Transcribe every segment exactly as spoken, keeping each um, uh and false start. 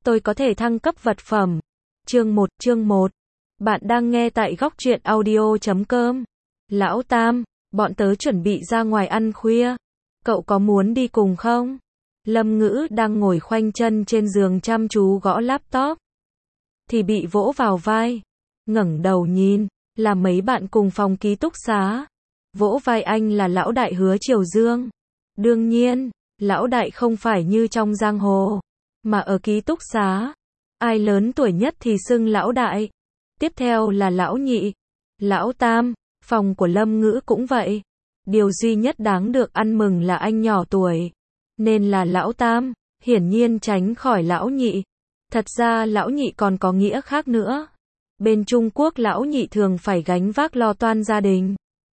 tôi có thể thăng cấp vật phẩm. Chương một, chương một. Bạn đang nghe tại góc truyện audio chấm com. Lão Tam, bọn tớ chuẩn bị ra ngoài ăn khuya. Cậu có muốn đi cùng không? Lâm Ngữ đang ngồi khoanh chân trên giường chăm chú gõ laptop. Thì bị vỗ vào vai. Ngẩng đầu nhìn, là mấy bạn cùng phòng ký túc xá. Vỗ vai anh là lão đại Hứa Triều Dương. Đương nhiên, lão đại không phải như trong giang hồ, mà ở ký túc xá. Ai lớn tuổi nhất thì xưng lão đại. Tiếp theo là lão nhị, lão tam, phòng của Lâm Ngữ cũng vậy. Điều duy nhất đáng được ăn mừng là anh nhỏ tuổi, nên là lão tam, hiển nhiên tránh khỏi lão nhị. Thật ra lão nhị còn có nghĩa khác nữa. Bên Trung Quốc lão nhị thường phải gánh vác lo toan gia đình.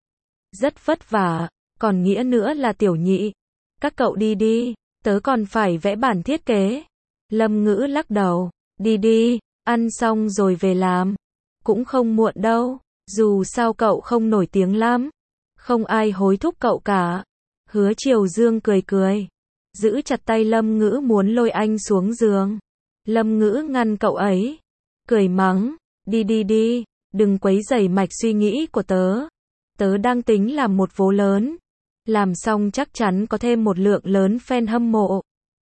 Rất vất vả, còn nghĩa nữa là tiểu nhị. Các cậu đi đi, tớ còn phải vẽ bản thiết kế. Lâm Ngữ lắc đầu, đi đi, ăn xong rồi về làm. Cũng không muộn đâu, dù sao cậu không nổi tiếng lắm. Không ai hối thúc cậu cả. Hứa Triều Dương cười cười, giữ chặt tay Lâm Ngữ muốn lôi anh xuống giường. Lâm Ngữ ngăn cậu ấy, cười mắng, đi đi đi, đừng quấy rầy mạch suy nghĩ của tớ. Tớ đang tính làm một vố lớn. Làm xong chắc chắn có thêm một lượng lớn fan hâm mộ.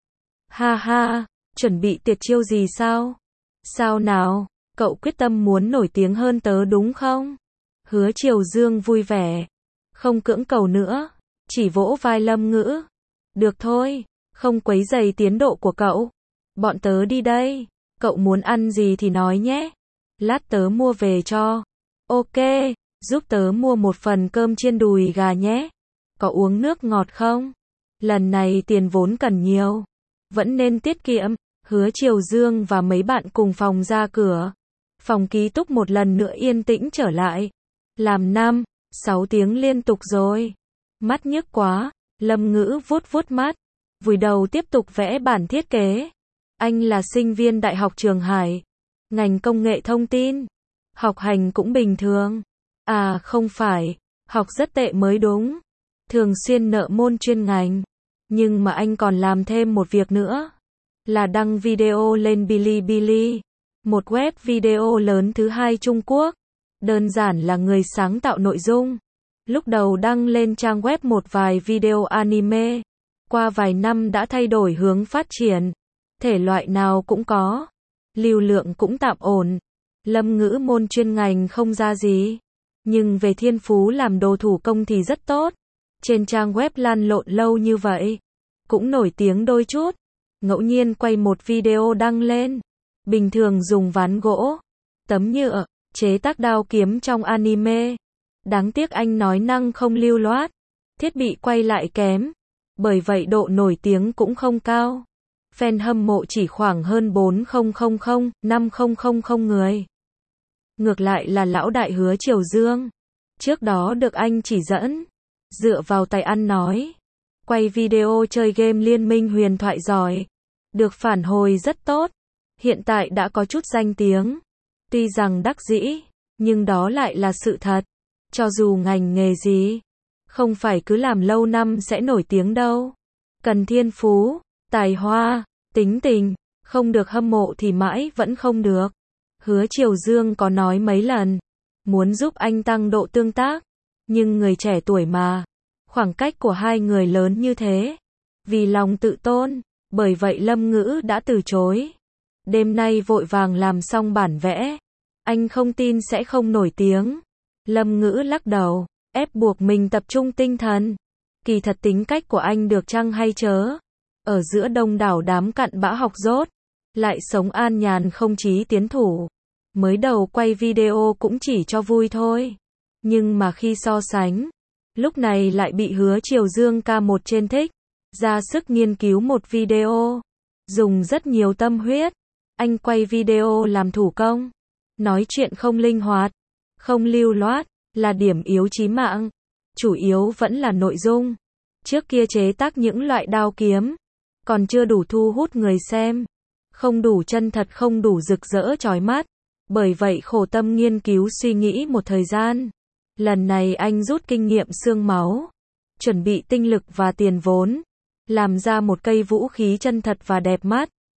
Ha ha, chuẩn bị tiệt chiêu gì sao? Sao nào, cậu quyết tâm muốn nổi tiếng hơn tớ đúng không? Hứa Triều Dương vui vẻ, không cưỡng cầu nữa, chỉ vỗ vai Lâm Ngữ. Được thôi, không quấy rầy tiến độ của cậu. Bọn tớ đi đây, cậu muốn ăn gì thì nói nhé. Lát tớ mua về cho. Ok, giúp tớ mua một phần cơm chiên đùi gà nhé. Có uống nước ngọt không? Lần này tiền vốn cần nhiều, vẫn nên tiết kiệm. Hứa Triều Dương và mấy bạn cùng phòng ra cửa. Phòng ký túc một lần nữa yên tĩnh trở lại. Làm năm, sáu tiếng liên tục rồi. Mắt nhức quá, Lâm Ngữ vuốt vuốt mắt, vùi đầu tiếp tục vẽ bản thiết kế. Anh là sinh viên Đại học Trường Hải, ngành công nghệ thông tin. Học hành cũng bình thường. À không phải, học rất tệ mới đúng. Thường xuyên nợ môn chuyên ngành. Nhưng mà anh còn làm thêm một việc nữa, là đăng video lên Bilibili, một web video lớn thứ hai Trung Quốc. Đơn giản là người sáng tạo nội dung. Lúc đầu đăng lên trang web một vài video anime, qua vài năm đã thay đổi hướng phát triển. Thể loại nào cũng có, lưu lượng cũng tạm ổn. Lâm Ngữ môn chuyên ngành không ra gì, nhưng về thiên phú làm đồ thủ công thì rất tốt. Trên trang web lăn lộn lâu như vậy, cũng nổi tiếng đôi chút. Ngẫu nhiên quay một video đăng lên. Bình thường dùng ván gỗ, tấm nhựa, chế tác đao kiếm trong anime. Đáng tiếc anh nói năng không lưu loát, thiết bị quay lại kém, bởi vậy độ nổi tiếng cũng không cao. Fan hâm mộ chỉ khoảng hơn bốn nghìn, năm nghìn người. Ngược lại là lão đại Hứa Triều Dương, trước đó được anh chỉ dẫn, dựa vào tài ăn nói, quay video chơi game Liên minh huyền thoại giỏi, được phản hồi rất tốt. Hiện tại đã có chút danh tiếng. Tuy rằng đắc dĩ, nhưng đó lại là sự thật. Cho dù ngành nghề gì, không phải cứ làm lâu năm sẽ nổi tiếng đâu. Cần thiên phú, tài hoa, tính tình, không được hâm mộ thì mãi vẫn không được. Hứa Triều Dương có nói mấy lần, muốn giúp anh tăng độ tương tác. Nhưng người trẻ tuổi mà, khoảng cách của hai người lớn như thế. Vì lòng tự tôn, bởi vậy Lâm Ngữ đã từ chối. Đêm nay vội vàng làm xong bản vẽ. Anh không tin sẽ không nổi tiếng. Lâm Ngữ lắc đầu, ép buộc mình tập trung tinh thần. Kỳ thật tính cách của anh được chăng hay chớ? Ở giữa đông đảo đám cặn bã học dốt, lại sống an nhàn không chí tiến thủ. Mới đầu quay video cũng chỉ cho vui thôi. Nhưng mà khi so sánh, lúc này lại bị Hứa Triều Dương ca một trên thích. Ra sức nghiên cứu một video, dùng rất nhiều tâm huyết. Anh quay video làm thủ công, nói chuyện không linh hoạt, không lưu loát, là điểm yếu chí mạng. Chủ yếu vẫn là nội dung. Trước kia chế tác những loại đao kiếm, còn chưa đủ thu hút người xem. Không đủ chân thật, không đủ rực rỡ chói mắt. Bởi vậy khổ tâm nghiên cứu suy nghĩ một thời gian. Lần này anh rút kinh nghiệm xương máu, chuẩn bị tinh lực và tiền vốn, làm ra một cây vũ khí chân thật và đẹp mắt.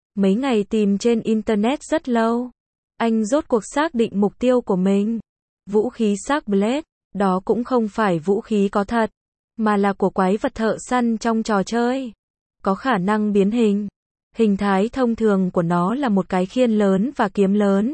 Mấy ngày tìm trên Internet rất lâu. Anh rốt cuộc xác định mục tiêu của mình. Vũ khí Shark Blade, đó cũng không phải vũ khí có thật, mà là của quái vật thợ săn trong trò chơi. Có khả năng biến hình. Hình thái thông thường của nó là một cái khiên lớn và kiếm lớn.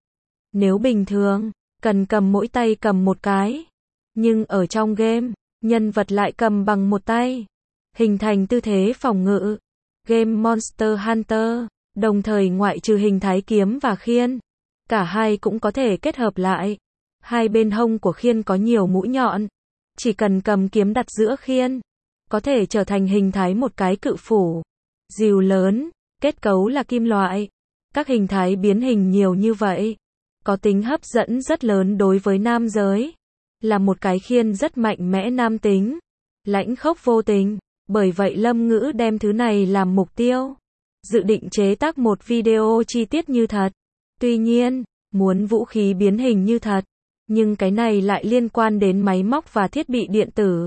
Nếu bình thường, cần cầm mỗi tay cầm một cái. Nhưng ở trong game, nhân vật lại cầm bằng một tay. Hình thành tư thế phòng ngự. Game Monster Hunter, đồng thời ngoại trừ hình thái kiếm và khiên. Cả hai cũng có thể kết hợp lại. Hai bên hông của khiên có nhiều mũi nhọn. Chỉ cần cầm kiếm đặt giữa khiên, có thể trở thành hình thái một cái cự phủ. Dìu lớn, kết cấu là kim loại. Các hình thái biến hình nhiều như vậy, có tính hấp dẫn rất lớn đối với nam giới. Là một cái khiên rất mạnh mẽ nam tính. Lãnh khốc vô tình. Bởi vậy Lâm Ngữ đem thứ này làm mục tiêu. Dự định chế tác một video chi tiết như thật. Tuy nhiên, muốn vũ khí biến hình như thật. Nhưng cái này lại liên quan đến máy móc và thiết bị điện tử.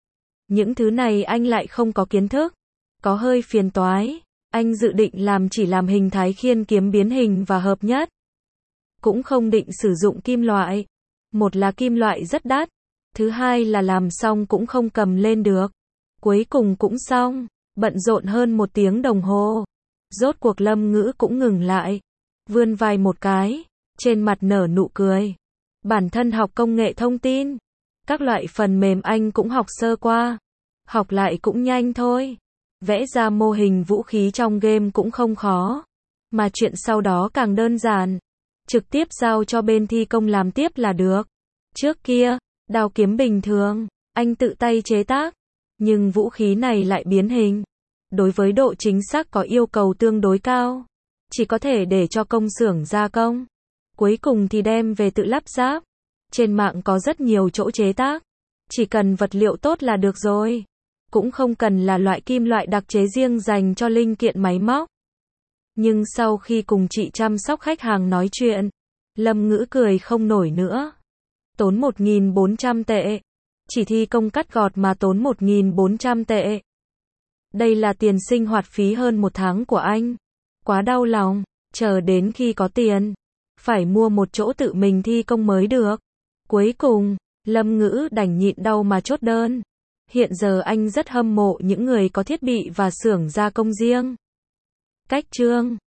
Những thứ này anh lại không có kiến thức. Có hơi phiền toái. Anh dự định làm chỉ làm hình thái khiên kiếm biến hình và hợp nhất. Cũng không định sử dụng kim loại. Một là kim loại rất đắt. Thứ hai là làm xong cũng không cầm lên được. Cuối cùng cũng xong. Bận rộn hơn một tiếng đồng hồ. Rốt cuộc Lâm Ngữ cũng ngừng lại. Vươn vai một cái. Trên mặt nở nụ cười. Bản thân học công nghệ thông tin. Các loại phần mềm anh cũng học sơ qua. Học lại cũng nhanh thôi. Vẽ ra mô hình vũ khí trong game cũng không khó. Mà chuyện sau đó càng đơn giản. Trực tiếp giao cho bên thi công làm tiếp là được. Trước kia, đao kiếm bình thường, anh tự tay chế tác. Nhưng vũ khí này lại biến hình. Đối với độ chính xác có yêu cầu tương đối cao. Chỉ có thể để cho công xưởng gia công. Cuối cùng thì đem về tự lắp ráp. Trên mạng có rất nhiều chỗ chế tác. Chỉ cần vật liệu tốt là được rồi. Cũng không cần là loại kim loại đặc chế riêng dành cho linh kiện máy móc. Nhưng sau khi cùng chị chăm sóc khách hàng nói chuyện, Lâm Ngữ cười không nổi nữa. Tốn một nghìn bốn trăm tệ. Chỉ thi công cắt gọt mà tốn một nghìn bốn trăm tệ. Đây là tiền sinh hoạt phí hơn một tháng của anh. Quá đau lòng. Chờ đến khi có tiền, phải mua một chỗ tự mình thi công mới được. Cuối cùng, Lâm Ngữ đành nhịn đau mà chốt đơn. Hiện giờ anh rất hâm mộ những người có thiết bị và xưởng gia công riêng. Cách chương